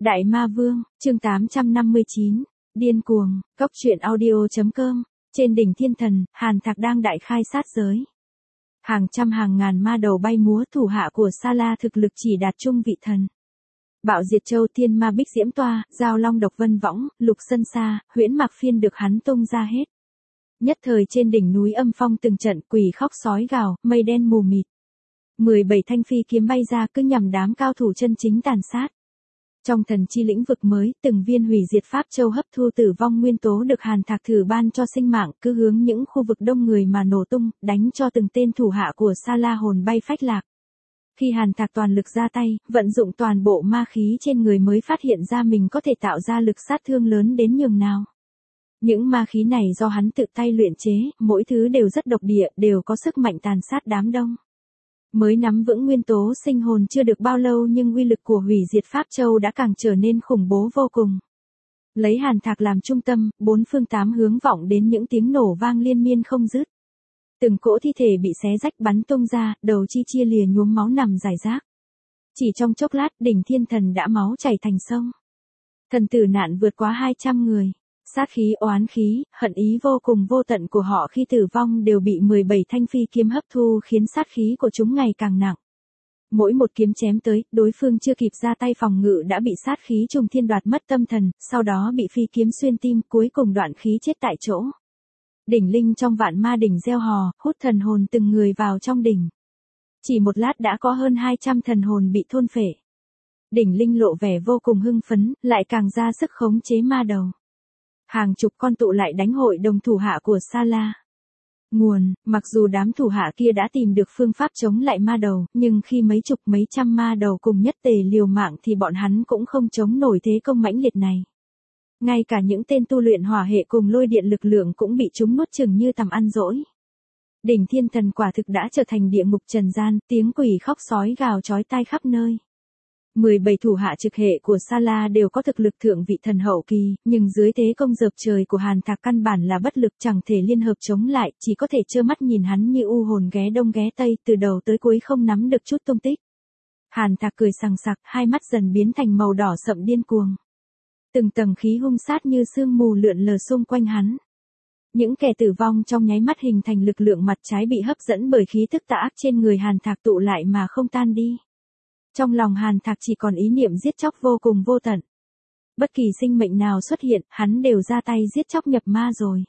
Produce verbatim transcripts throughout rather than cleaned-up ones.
Đại Ma Vương, chương tám trăm năm mươi chín, điên cuồng, cốc truyện audio.com, trên đỉnh thiên thần, Hàn Thạc đang đại khai sát giới. Hàng trăm hàng ngàn ma đầu bay múa, thủ hạ của Sa La thực lực chỉ đạt trung vị thần. Bạo Diệt Châu, Thiên Ma Bích Diễm Toa, Giao Long Độc Vân Võng, Lục Sân Sa, Huyễn Mạc Phiên được hắn tung ra hết. Nhất thời trên đỉnh núi âm phong từng trận, quỷ khóc sói gào, mây đen mù mịt. mười bảy thanh phi kiếm bay ra cứ nhằm đám cao thủ chân chính tàn sát. Trong thần chi lĩnh vực mới, từng viên hủy diệt pháp châu hấp thu tử vong nguyên tố được Hàn Thạc thử ban cho sinh mạng, cứ hướng những khu vực đông người mà nổ tung, đánh cho từng tên thủ hạ của Sa La hồn bay phách lạc. Khi Hàn Thạc toàn lực ra tay, vận dụng toàn bộ ma khí trên người mới phát hiện ra mình có thể tạo ra lực sát thương lớn đến nhường nào. Những ma khí này do hắn tự tay luyện chế, mỗi thứ đều rất độc địa, đều có sức mạnh tàn sát đám đông. Mới nắm vững nguyên tố sinh hồn chưa được bao lâu nhưng uy lực của hủy diệt pháp châu đã càng trở nên khủng bố vô cùng. Lấy Hàn Thạc làm trung tâm, bốn phương tám hướng vọng đến những tiếng nổ vang liên miên không dứt. Từng cỗ thi thể bị xé rách bắn tung ra, đầu chi chia lìa nhuốm máu nằm rải rác. Chỉ trong chốc lát, đỉnh thiên thần đã máu chảy thành sông. Thần tử nạn vượt quá hai trăm người. Sát khí, oán khí, hận ý vô cùng vô tận của họ khi tử vong đều bị mười bảy thanh phi kiếm hấp thu, khiến sát khí của chúng ngày càng nặng. Mỗi một kiếm chém tới, đối phương chưa kịp ra tay phòng ngự đã bị sát khí trùng thiên đoạt mất tâm thần, sau đó bị phi kiếm xuyên tim, cuối cùng đoạn khí chết tại chỗ. Đỉnh linh trong vạn ma đỉnh gieo hò, hút thần hồn từng người vào trong đỉnh. Chỉ một lát đã có hơn hai trăm thần hồn bị thôn phệ. Đỉnh linh lộ vẻ vô cùng hưng phấn, lại càng ra sức khống chế ma đầu. Hàng chục con tụ lại đánh hội đồng thủ hạ của Sa La. Nguồn, mặc dù đám thủ hạ kia đã tìm được phương pháp chống lại ma đầu, nhưng khi mấy chục mấy trăm ma đầu cùng nhất tề liều mạng thì bọn hắn cũng không chống nổi thế công mãnh liệt này. Ngay cả những tên tu luyện hỏa hệ cùng lôi điện lực lượng cũng bị chúng nuốt chửng như tầm ăn dỗi. Đỉnh thiên thần quả thực đã trở thành địa ngục trần gian, tiếng quỷ khóc sói gào chói tai khắp nơi. mười bảy thủ hạ trực hệ của Sa La đều có thực lực thượng vị thần hậu kỳ, nhưng dưới thế công dợp trời của Hàn Thạc căn bản là bất lực, chẳng thể liên hợp chống lại, chỉ có thể trơ mắt nhìn hắn như u hồn ghé đông ghé tây, từ đầu tới cuối không nắm được chút tung tích. Hàn Thạc cười sằng sặc, hai mắt dần biến thành màu đỏ sậm điên cuồng. Từng tầng khí hung sát như sương mù lượn lờ xung quanh hắn. Những kẻ tử vong trong nháy mắt hình thành lực lượng mặt trái bị hấp dẫn bởi khí tức tà ác trên người Hàn Thạc tụ lại mà không tan đi. Trong lòng Hàn Thạc chỉ còn ý niệm giết chóc vô cùng vô tận. Bất kỳ sinh mệnh nào xuất hiện, hắn đều ra tay giết chóc nhập ma rồi.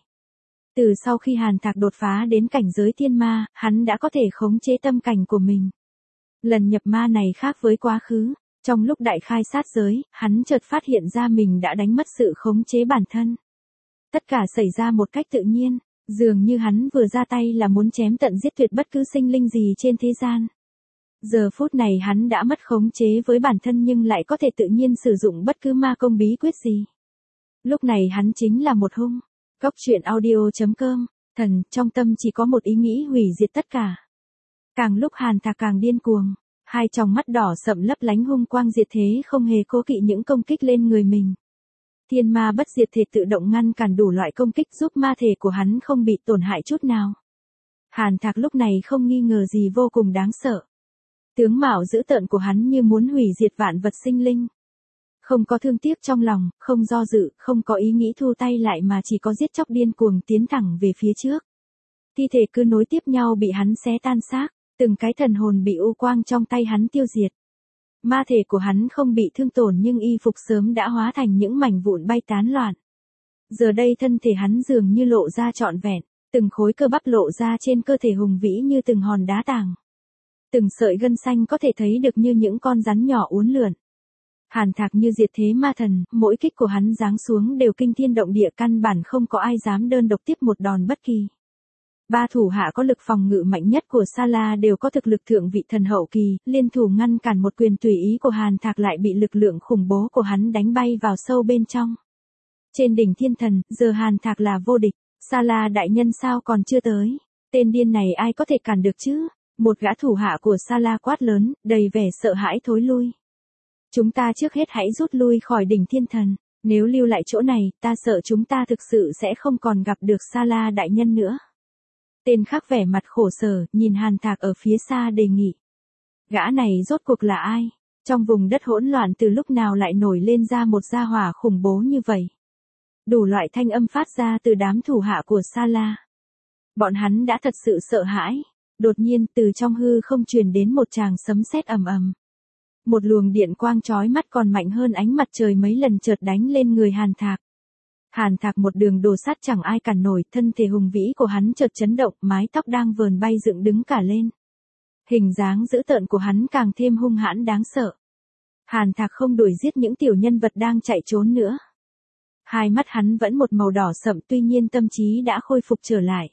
Từ sau khi Hàn Thạc đột phá đến cảnh giới thiên ma, hắn đã có thể khống chế tâm cảnh của mình. Lần nhập ma này khác với quá khứ. Trong lúc đại khai sát giới, hắn chợt phát hiện ra mình đã đánh mất sự khống chế bản thân. Tất cả xảy ra một cách tự nhiên, dường như hắn vừa ra tay là muốn chém tận giết tuyệt bất cứ sinh linh gì trên thế gian. Giờ phút này hắn đã mất khống chế với bản thân nhưng lại có thể tự nhiên sử dụng bất cứ ma công bí quyết gì. Lúc này hắn chính là một hung. Cốc truyện audio.com, thần, trong tâm chỉ có một ý nghĩ hủy diệt tất cả. Càng lúc Hàn Thạc càng điên cuồng, hai tròng mắt đỏ sậm lấp lánh hung quang diệt thế không hề cố kỵ những công kích lên người mình. Thiên ma bất diệt thể tự động ngăn cản đủ loại công kích giúp ma thể của hắn không bị tổn hại chút nào. Hàn Thạc lúc này không nghi ngờ gì vô cùng đáng sợ. Tướng mạo dữ tợn của hắn như muốn hủy diệt vạn vật sinh linh. Không có thương tiếc trong lòng, không do dự, không có ý nghĩ thu tay lại mà chỉ có giết chóc điên cuồng tiến thẳng về phía trước. Thi thể cứ nối tiếp nhau bị hắn xé tan xác, từng cái thần hồn bị u quang trong tay hắn tiêu diệt. Ma thể của hắn không bị thương tổn nhưng y phục sớm đã hóa thành những mảnh vụn bay tán loạn. Giờ đây thân thể hắn dường như lộ ra trọn vẹn, từng khối cơ bắp lộ ra trên cơ thể hùng vĩ như từng hòn đá tảng. Từng sợi gân xanh có thể thấy được như những con rắn nhỏ uốn lượn. Hàn Thạc như diệt thế ma thần, mỗi kích của hắn giáng xuống đều kinh thiên động địa, căn bản không có ai dám đơn độc tiếp một đòn bất kỳ. Ba thủ hạ có lực phòng ngự mạnh nhất của Sa La đều có thực lực thượng vị thần hậu kỳ, liên thủ ngăn cản một quyền tùy ý của Hàn Thạc lại bị lực lượng khủng bố của hắn đánh bay vào sâu bên trong. Trên đỉnh thiên thần, giờ Hàn Thạc là vô địch, Sa La đại nhân sao còn chưa tới? Tên điên này ai có thể cản được chứ? Một gã thủ hạ của Sa La quát lớn, đầy vẻ sợ hãi thối lui. Chúng ta trước hết hãy rút lui khỏi đỉnh thiên thần, nếu lưu lại chỗ này, ta sợ chúng ta thực sự sẽ không còn gặp được Sa La đại nhân nữa. Tên khác vẻ mặt khổ sở, nhìn Hàn Thạc ở phía xa đề nghị. Gã này rốt cuộc là ai? Trong vùng đất hỗn loạn từ lúc nào lại nổi lên ra một gia hỏa khủng bố như vậy. Đủ loại thanh âm phát ra từ đám thủ hạ của Salah. Bọn hắn đã thật sự sợ hãi. Đột nhiên từ trong hư không truyền đến một tràng sấm sét ầm ầm. Một luồng điện quang chói mắt còn mạnh hơn ánh mặt trời mấy lần chợt đánh lên người Hàn Thạc. Hàn Thạc một đường đồ sát chẳng ai cản nổi, thân thể hùng vĩ của hắn chợt chấn động, mái tóc đang vờn bay dựng đứng cả lên. Hình dáng dữ tợn của hắn càng thêm hung hãn đáng sợ. Hàn Thạc không đuổi giết những tiểu nhân vật đang chạy trốn nữa. Hai mắt hắn vẫn một màu đỏ sậm, tuy nhiên tâm trí đã khôi phục trở lại.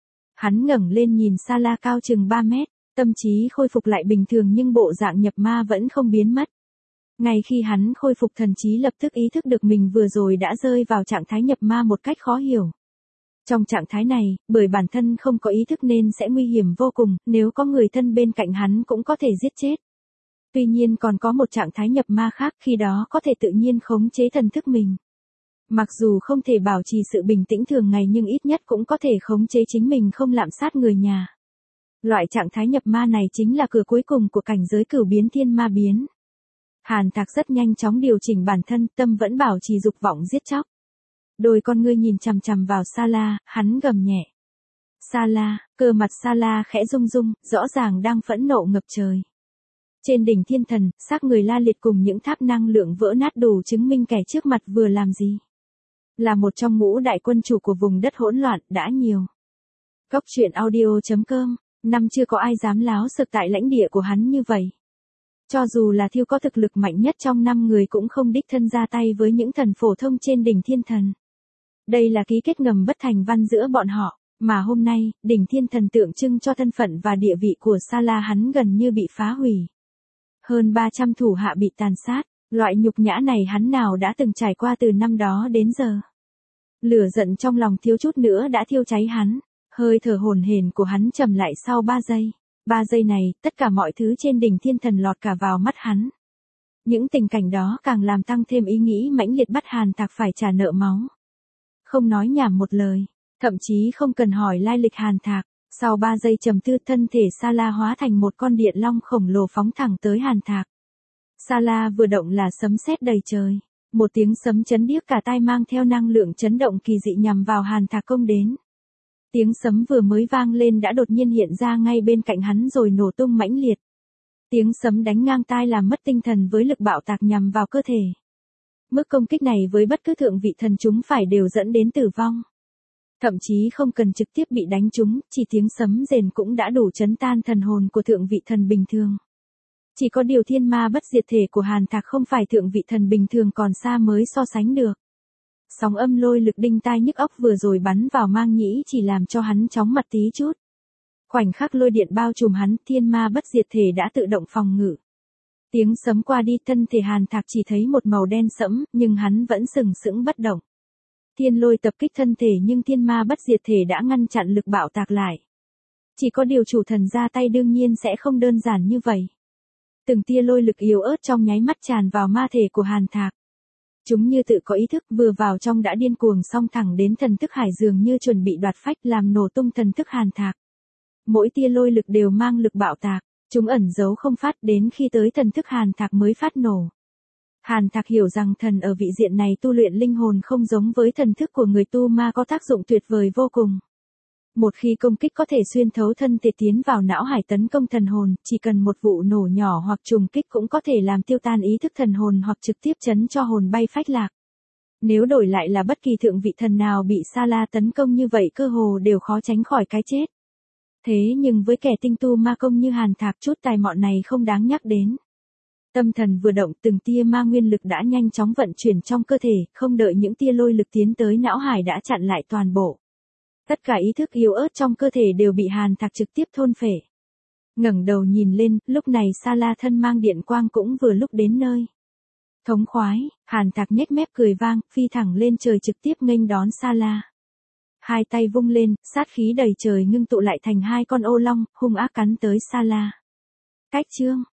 Hắn ngẩng lên nhìn Salah cao chừng ba mét, tâm trí khôi phục lại bình thường nhưng bộ dạng nhập ma vẫn không biến mất. Ngay khi hắn khôi phục thần trí lập tức ý thức được mình vừa rồi đã rơi vào trạng thái nhập ma một cách khó hiểu. Trong trạng thái này, bởi bản thân không có ý thức nên sẽ nguy hiểm vô cùng, nếu có người thân bên cạnh hắn cũng có thể giết chết. Tuy nhiên còn có một trạng thái nhập ma khác, khi đó có thể tự nhiên khống chế thần thức mình. Mặc dù không thể bảo trì sự bình tĩnh thường ngày nhưng ít nhất cũng có thể khống chế chính mình không lạm sát người nhà. Loại trạng thái nhập ma này chính là cửa cuối cùng của cảnh giới cửu biến thiên ma biến. Hàn Thạc rất nhanh chóng điều chỉnh bản thân, tâm vẫn bảo trì dục vọng giết chóc. Đôi con ngươi nhìn chằm chằm vào Salah, hắn gầm nhẹ. Salah, cơ mặt Salah khẽ rung rung, rõ ràng đang phẫn nộ ngập trời. Trên đỉnh thiên thần, xác người la liệt cùng những tháp năng lượng vỡ nát đủ chứng minh kẻ trước mặt vừa làm gì. Là một trong ngũ đại quân chủ của vùng đất hỗn loạn, đã nhiều. Góc truyện audio chấm com, năm chưa có ai dám láo sực tại lãnh địa của hắn như vậy. Cho dù là Thiêu có thực lực mạnh nhất trong năm người cũng không đích thân ra tay với những thần phổ thông trên đỉnh thiên thần. Đây là ký kết ngầm bất thành văn giữa bọn họ, mà hôm nay, đỉnh thiên thần tượng trưng cho thân phận và địa vị của Salah hắn gần như bị phá hủy. Hơn ba trăm thủ hạ bị tàn sát, loại nhục nhã này hắn nào đã từng trải qua từ năm đó đến giờ. Lửa giận trong lòng thiếu chút nữa đã thiêu cháy hắn, hơi thở hổn hển của hắn trầm lại sau ba giây. Ba giây này, tất cả mọi thứ trên đỉnh thiên thần lọt cả vào mắt hắn. Những tình cảnh đó càng làm tăng thêm ý nghĩ mãnh liệt bắt Hàn Thạc phải trả nợ máu. Không nói nhảm một lời, thậm chí không cần hỏi lai lịch Hàn Thạc, sau ba giây trầm tư thân thể Salah hóa thành một con điện long khổng lồ phóng thẳng tới Hàn Thạc. Salah vừa động là sấm sét đầy trời, một tiếng sấm chấn điếc cả tai mang theo năng lượng chấn động kỳ dị nhằm vào Hàn Thạc công đến. Tiếng sấm vừa mới vang lên đã đột nhiên hiện ra ngay bên cạnh hắn rồi nổ tung mãnh liệt. Tiếng sấm đánh ngang tai làm mất tinh thần với lực bạo tạc nhằm vào cơ thể. Mức công kích này với bất cứ thượng vị thần chúng phải đều dẫn đến tử vong. Thậm chí không cần trực tiếp bị đánh trúng, chỉ tiếng sấm rền cũng đã đủ chấn tan thần hồn của thượng vị thần bình thường. Chỉ có điều thiên ma bất diệt thể của Hàn Thạc không phải thượng vị thần bình thường còn xa mới so sánh được. Sóng âm lôi lực đinh tai nhức óc vừa rồi bắn vào mang nhĩ chỉ làm cho hắn chóng mặt tí chút. Khoảnh khắc lôi điện bao trùm hắn, thiên ma bất diệt thể đã tự động phòng ngự. Tiếng sấm qua đi thân thể Hàn Thạc chỉ thấy một màu đen sẫm, nhưng hắn vẫn sừng sững bất động. Thiên lôi tập kích thân thể nhưng thiên ma bất diệt thể đã ngăn chặn lực bạo tạc lại. Chỉ có điều chủ thần ra tay đương nhiên sẽ không đơn giản như vậy. Từng tia lôi lực yếu ớt trong nháy mắt tràn vào ma thể của Hàn Thạc. Chúng như tự có ý thức vừa vào trong đã điên cuồng xông thẳng đến thần thức hải dường như chuẩn bị đoạt phách làm nổ tung thần thức Hàn Thạc. Mỗi tia lôi lực đều mang lực bạo tạc, chúng ẩn giấu không phát đến khi tới thần thức Hàn Thạc mới phát nổ. Hàn Thạc hiểu rằng thần ở vị diện này tu luyện linh hồn không giống với thần thức của người tu ma có tác dụng tuyệt vời vô cùng. Một khi công kích có thể xuyên thấu thân thể tiến vào não hải tấn công thần hồn, chỉ cần một vụ nổ nhỏ hoặc trùng kích cũng có thể làm tiêu tan ý thức thần hồn hoặc trực tiếp chấn cho hồn bay phách lạc. Nếu đổi lại là bất kỳ thượng vị thần nào bị Salah tấn công như vậy cơ hồ đều khó tránh khỏi cái chết. Thế nhưng với kẻ tinh tu ma công như Hàn Thạc chút tài mọn này không đáng nhắc đến. Tâm thần vừa động từng tia ma nguyên lực đã nhanh chóng vận chuyển trong cơ thể, không đợi những tia lôi lực tiến tới não hải đã chặn lại toàn bộ. Tất cả ý thức yếu ớt trong cơ thể đều bị Hàn Thạc trực tiếp thôn phệ. Ngẩng đầu nhìn lên, lúc này Salah thân mang điện quang cũng vừa lúc đến nơi. Thống khoái, Hàn Thạc nhếch mép cười vang, phi thẳng lên trời trực tiếp nghênh đón Salah. Hai tay vung lên, sát khí đầy trời ngưng tụ lại thành hai con ô long, hung ác cắn tới Salah. Cách chương